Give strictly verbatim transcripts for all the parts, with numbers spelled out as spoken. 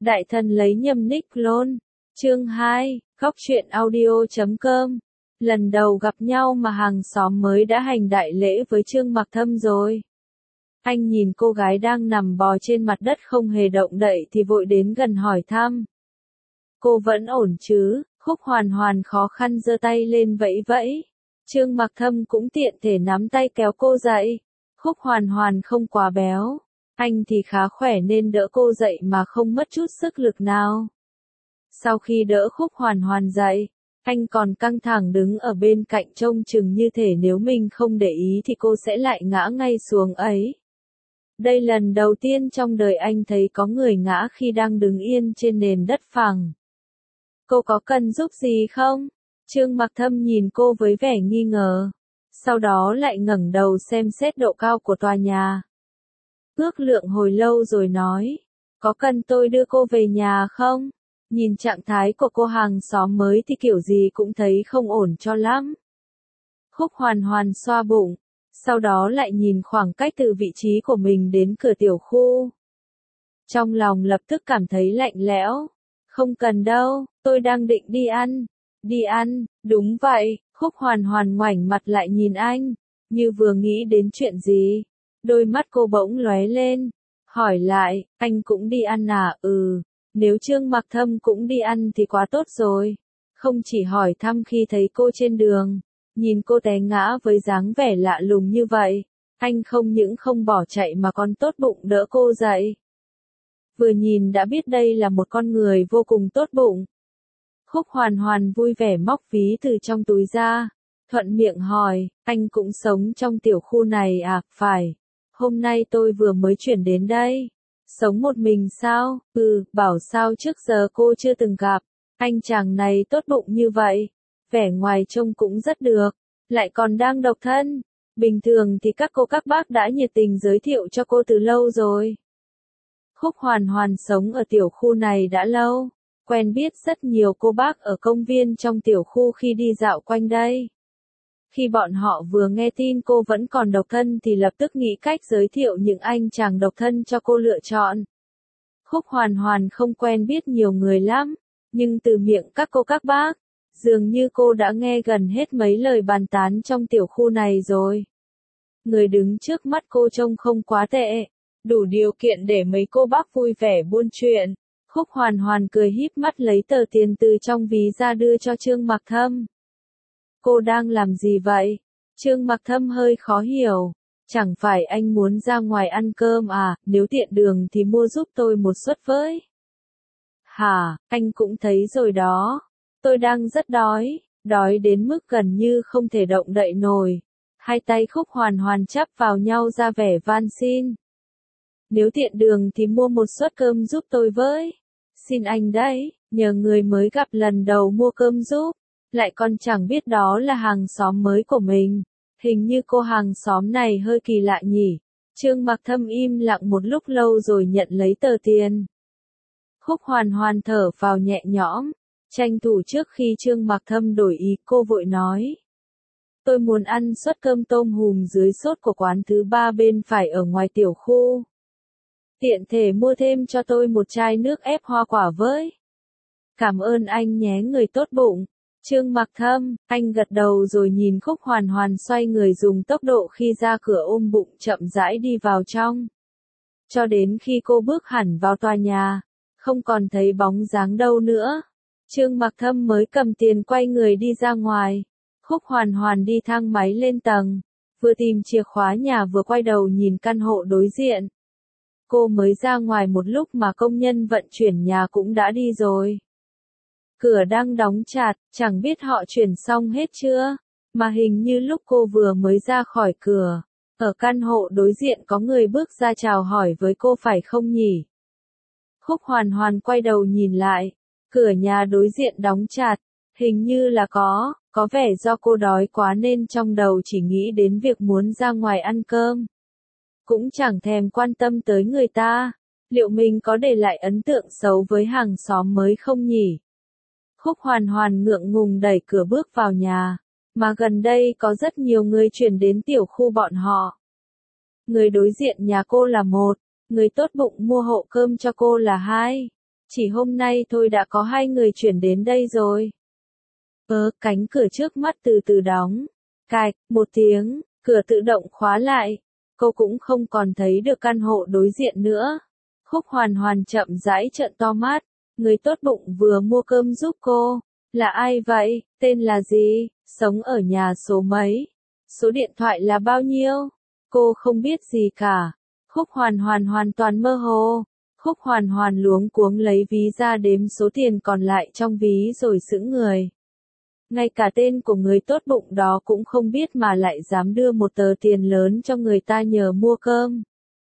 Đại thần lấy nhầm nick luôn. Chương hai, góc truyện audio chấm com. Lần đầu gặp nhau mà hàng xóm mới đã hành đại lễ với Trương Mặc Thâm rồi. Anh nhìn cô gái đang nằm bò trên mặt đất không hề động đậy thì vội đến gần hỏi thăm. Cô vẫn ổn chứ? Khúc Hoàn Hoàn khó khăn giơ tay lên vẫy vẫy. Trương Mặc Thâm cũng tiện thể nắm tay kéo cô dậy. Khúc Hoàn Hoàn không quá béo. Anh thì khá khỏe nên đỡ cô dậy mà không mất chút sức lực nào. Sau khi đỡ Khúc Hoàn Hoàn dậy, anh còn căng thẳng đứng ở bên cạnh trông chừng như thể nếu mình không để ý thì cô sẽ lại ngã ngay xuống ấy. Đây lần đầu tiên trong đời anh thấy có người ngã khi đang đứng yên trên nền đất phẳng. Cô có cần giúp gì không? Trương Mặc Thâm nhìn cô với vẻ nghi ngờ. Sau đó lại ngẩng đầu xem xét độ cao của tòa nhà. Ước lượng hồi lâu rồi nói. Có cần tôi đưa cô về nhà không? Nhìn trạng thái của cô hàng xóm mới thì kiểu gì cũng thấy không ổn cho lắm. Khúc Hoàn Hoàn xoa bụng. Sau đó lại nhìn khoảng cách từ vị trí của mình đến cửa tiểu khu. Trong lòng lập tức cảm thấy lạnh lẽo. Không cần đâu, tôi đang định đi ăn. Đi ăn, đúng vậy. Khúc Hoàn Hoàn ngoảnh mặt lại nhìn anh, như vừa nghĩ đến chuyện gì. Đôi mắt cô bỗng lóe lên, hỏi lại, anh cũng đi ăn à? Ừ, nếu Trương Mặc Thâm cũng đi ăn thì quá tốt rồi. Không chỉ hỏi thăm khi thấy cô trên đường, nhìn cô té ngã với dáng vẻ lạ lùng như vậy, anh không những không bỏ chạy mà còn tốt bụng đỡ cô dậy. Vừa nhìn đã biết đây là một con người vô cùng tốt bụng. Khúc Hoàn Hoàn vui vẻ móc ví từ trong túi ra, thuận miệng hỏi, anh cũng sống trong tiểu khu này à? Phải, hôm nay tôi vừa mới chuyển đến đây. Sống một mình sao? Ừ, bảo sao trước giờ cô chưa từng gặp. Anh chàng này tốt bụng như vậy, vẻ ngoài trông cũng rất được, lại còn đang độc thân. Bình thường thì các cô các bác đã nhiệt tình giới thiệu cho cô từ lâu rồi. Khúc Hoàn Hoàn sống ở tiểu khu này đã lâu, quen biết rất nhiều cô bác ở công viên trong tiểu khu khi đi dạo quanh đây. Khi bọn họ vừa nghe tin cô vẫn còn độc thân thì lập tức nghĩ cách giới thiệu những anh chàng độc thân cho cô lựa chọn. Khúc Hoàn Hoàn không quen biết nhiều người lắm, nhưng từ miệng các cô các bác, dường như cô đã nghe gần hết mấy lời bàn tán trong tiểu khu này rồi. Người đứng trước mắt cô trông không quá tệ, đủ điều kiện để mấy cô bác vui vẻ buôn chuyện. Khúc Hoàn Hoàn cười híp mắt lấy tờ tiền từ trong ví ra đưa cho Trương Mặc Thâm. Cô đang làm gì vậy? Trương Mặc Thâm hơi khó hiểu. Chẳng phải anh muốn ra ngoài ăn cơm à? Nếu tiện đường thì mua giúp tôi một suất với. Hả, anh cũng thấy rồi đó. Tôi đang rất đói, đói đến mức gần như không thể động đậy nổi. Hai tay Khúc Hoàn Hoàn chắp vào nhau ra vẻ van xin. Nếu tiện đường thì mua một suất cơm giúp tôi với. Xin anh đấy, nhờ người mới gặp lần đầu mua cơm giúp, lại còn chẳng biết đó là hàng xóm mới của mình. Hình như cô hàng xóm này hơi kỳ lạ nhỉ. Trương Mặc Thâm im lặng một lúc lâu rồi nhận lấy tờ tiền. Khúc Hoàn Hoàn thở vào nhẹ nhõm, tranh thủ trước khi Trương Mặc Thâm đổi ý cô vội nói. Tôi muốn ăn suất cơm tôm hùm dưới sốt của quán thứ ba bên phải ở ngoài tiểu khu. Tiện thể mua thêm cho tôi một chai nước ép hoa quả với. Cảm ơn anh nhé người tốt bụng. Trương Mặc Thâm, anh gật đầu rồi nhìn Khúc Hoàn Hoàn xoay người dùng tốc độ khi ra cửa ôm bụng chậm rãi đi vào trong. Cho đến khi cô bước hẳn vào tòa nhà, không còn thấy bóng dáng đâu nữa. Trương Mặc Thâm mới cầm tiền quay người đi ra ngoài. Khúc Hoàn Hoàn đi thang máy lên tầng, vừa tìm chìa khóa nhà vừa quay đầu nhìn căn hộ đối diện. Cô mới ra ngoài một lúc mà công nhân vận chuyển nhà cũng đã đi rồi. Cửa đang đóng chặt, chẳng biết họ chuyển xong hết chưa, mà hình như lúc cô vừa mới ra khỏi cửa, ở căn hộ đối diện có người bước ra chào hỏi với cô phải không nhỉ? Khúc Hoàn Hoàn quay đầu nhìn lại, cửa nhà đối diện đóng chặt, hình như là có, có vẻ do cô đói quá nên trong đầu chỉ nghĩ đến việc muốn ra ngoài ăn cơm. Cũng chẳng thèm quan tâm tới người ta, liệu mình có để lại ấn tượng xấu với hàng xóm mới không nhỉ? Khúc Hoàn Hoàn ngượng ngùng đẩy cửa bước vào nhà, mà gần đây có rất nhiều người chuyển đến tiểu khu bọn họ. Người đối diện nhà cô là một, người tốt bụng mua hộ cơm cho cô là hai. Chỉ hôm nay thôi đã có hai người chuyển đến đây rồi. Ớ, cánh cửa trước mắt từ từ đóng. Cạch, một tiếng, cửa tự động khóa lại. Cô cũng không còn thấy được căn hộ đối diện nữa. Khúc Hoàn Hoàn chậm rãi trợn to mắt. Người tốt bụng vừa mua cơm giúp cô. Là ai vậy? Tên là gì? Sống ở nhà số mấy? Số điện thoại là bao nhiêu? Cô không biết gì cả. Khúc Hoàn Hoàn hoàn toàn mơ hồ. Khúc Hoàn Hoàn luống cuống lấy ví ra đếm số tiền còn lại trong ví rồi sững người. Ngay cả tên của người tốt bụng đó cũng không biết mà lại dám đưa một tờ tiền lớn cho người ta nhờ mua cơm.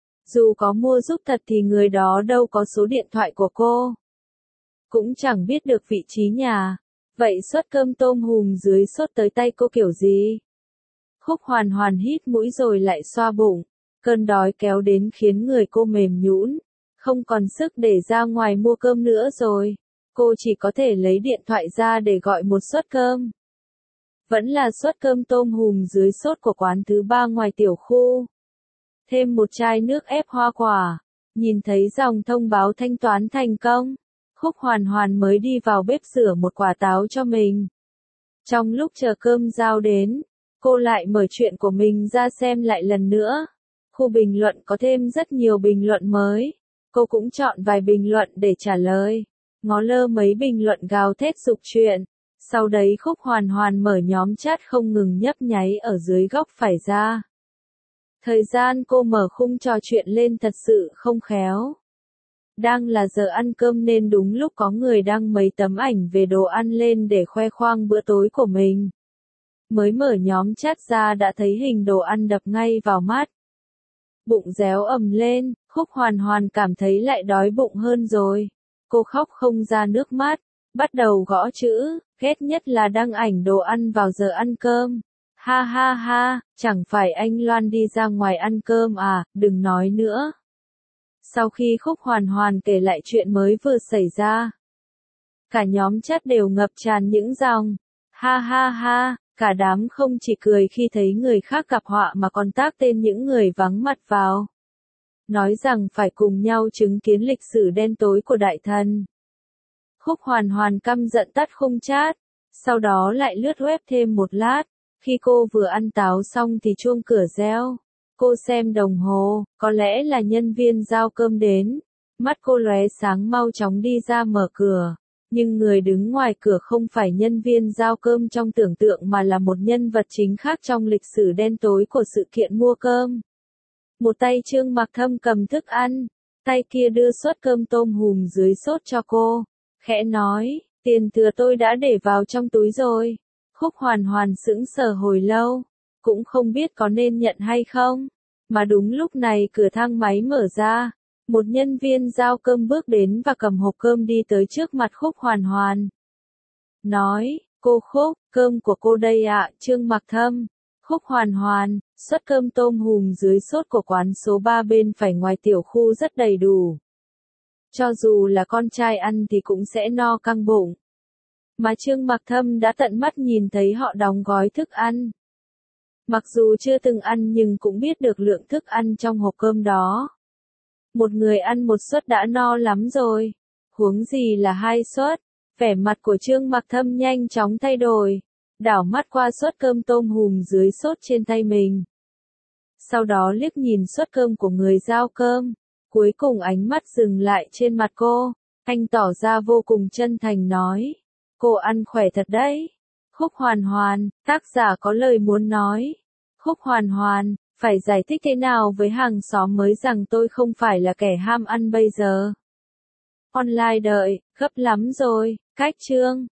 Dù có mua giúp thật thì người đó đâu có số điện thoại của cô. Cũng chẳng biết được vị trí nhà. Vậy suất cơm tôm hùm dưới sốt tới tay cô kiểu gì? Khúc Hoàn Hoàn hít mũi rồi lại xoa bụng. Cơn đói kéo đến khiến người cô mềm nhũn, không còn sức để ra ngoài mua cơm nữa rồi. Cô chỉ có thể lấy điện thoại ra để gọi một suất cơm. Vẫn là suất cơm tôm hùm dưới sốt của quán thứ ba ngoài tiểu khu. Thêm một chai nước ép hoa quả. Nhìn thấy dòng thông báo thanh toán thành công. Khúc Hoàn Hoàn mới đi vào bếp rửa một quả táo cho mình. Trong lúc chờ cơm giao đến, cô lại mở chuyện của mình ra xem lại lần nữa. Khu bình luận có thêm rất nhiều bình luận mới. Cô cũng chọn vài bình luận để trả lời. Ngó lơ mấy bình luận gào thét dục chuyện. Sau đấy Khúc Hoàn Hoàn mở nhóm chat không ngừng nhấp nháy ở dưới góc phải ra. Thời gian cô mở khung trò chuyện lên thật sự không khéo. Đang là giờ ăn cơm nên đúng lúc có người đăng mấy tấm ảnh về đồ ăn lên để khoe khoang bữa tối của mình. Mới mở nhóm chat ra đã thấy hình đồ ăn đập ngay vào mắt. Bụng réo ầm lên, Khúc Hoàn Hoàn cảm thấy lại đói bụng hơn rồi. Cô khóc không ra nước mắt, bắt đầu gõ chữ, ghét nhất là đăng ảnh đồ ăn vào giờ ăn cơm. Ha ha ha, chẳng phải anh Loan đi ra ngoài ăn cơm à, đừng nói nữa. Sau khi Khúc Hoàn Hoàn kể lại chuyện mới vừa xảy ra, cả nhóm chat đều ngập tràn những dòng. Ha ha ha, cả đám không chỉ cười khi thấy người khác gặp họa mà còn tag tên những người vắng mặt vào. Nói rằng phải cùng nhau chứng kiến lịch sử đen tối của đại thần. Khúc Hoàn Hoàn căm giận tắt khung chat, sau đó lại lướt web thêm một lát. Khi cô vừa ăn táo xong thì chuông cửa reo. Cô xem đồng hồ, có lẽ là nhân viên giao cơm đến. Mắt cô lóe sáng mau chóng đi ra mở cửa. Nhưng người đứng ngoài cửa không phải nhân viên giao cơm trong tưởng tượng mà là một nhân vật chính khác trong lịch sử đen tối của sự kiện mua cơm. Một tay Trương Mặc Thâm cầm thức ăn, tay kia đưa suất cơm tôm hùm dưới sốt cho cô. Khẽ nói, tiền thừa tôi đã để vào trong túi rồi. Khúc Hoàn Hoàn sững sờ hồi lâu, cũng không biết có nên nhận hay không. Mà đúng lúc này cửa thang máy mở ra, một nhân viên giao cơm bước đến và cầm hộp cơm đi tới trước mặt Khúc Hoàn Hoàn. Nói, cô Khúc, cơm của cô đây ạ, Trương Mặc Thâm. Khúc Hoàn Hoàn, suất cơm tôm hùm dưới sốt của quán số ba bên phải ngoài tiểu khu rất đầy đủ. Cho dù là con trai ăn thì cũng sẽ no căng bụng. Mà Trương Mặc Thâm đã tận mắt nhìn thấy họ đóng gói thức ăn. Mặc dù chưa từng ăn nhưng cũng biết được lượng thức ăn trong hộp cơm đó. Một người ăn một suất đã no lắm rồi. Huống gì là hai suất. Vẻ mặt của Trương Mặc Thâm nhanh chóng thay đổi. Đảo mắt qua suất cơm tôm hùm dưới sốt trên tay mình. Sau đó liếc nhìn suất cơm của người giao cơm. Cuối cùng ánh mắt dừng lại trên mặt cô. Anh tỏ ra vô cùng chân thành nói. Cô ăn khỏe thật đấy. Khúc Hoàn Hoàn, tác giả có lời muốn nói. Khúc Hoàn Hoàn, phải giải thích thế nào với hàng xóm mới rằng tôi không phải là kẻ ham ăn bây giờ. Online đợi, gấp lắm rồi, cách chương.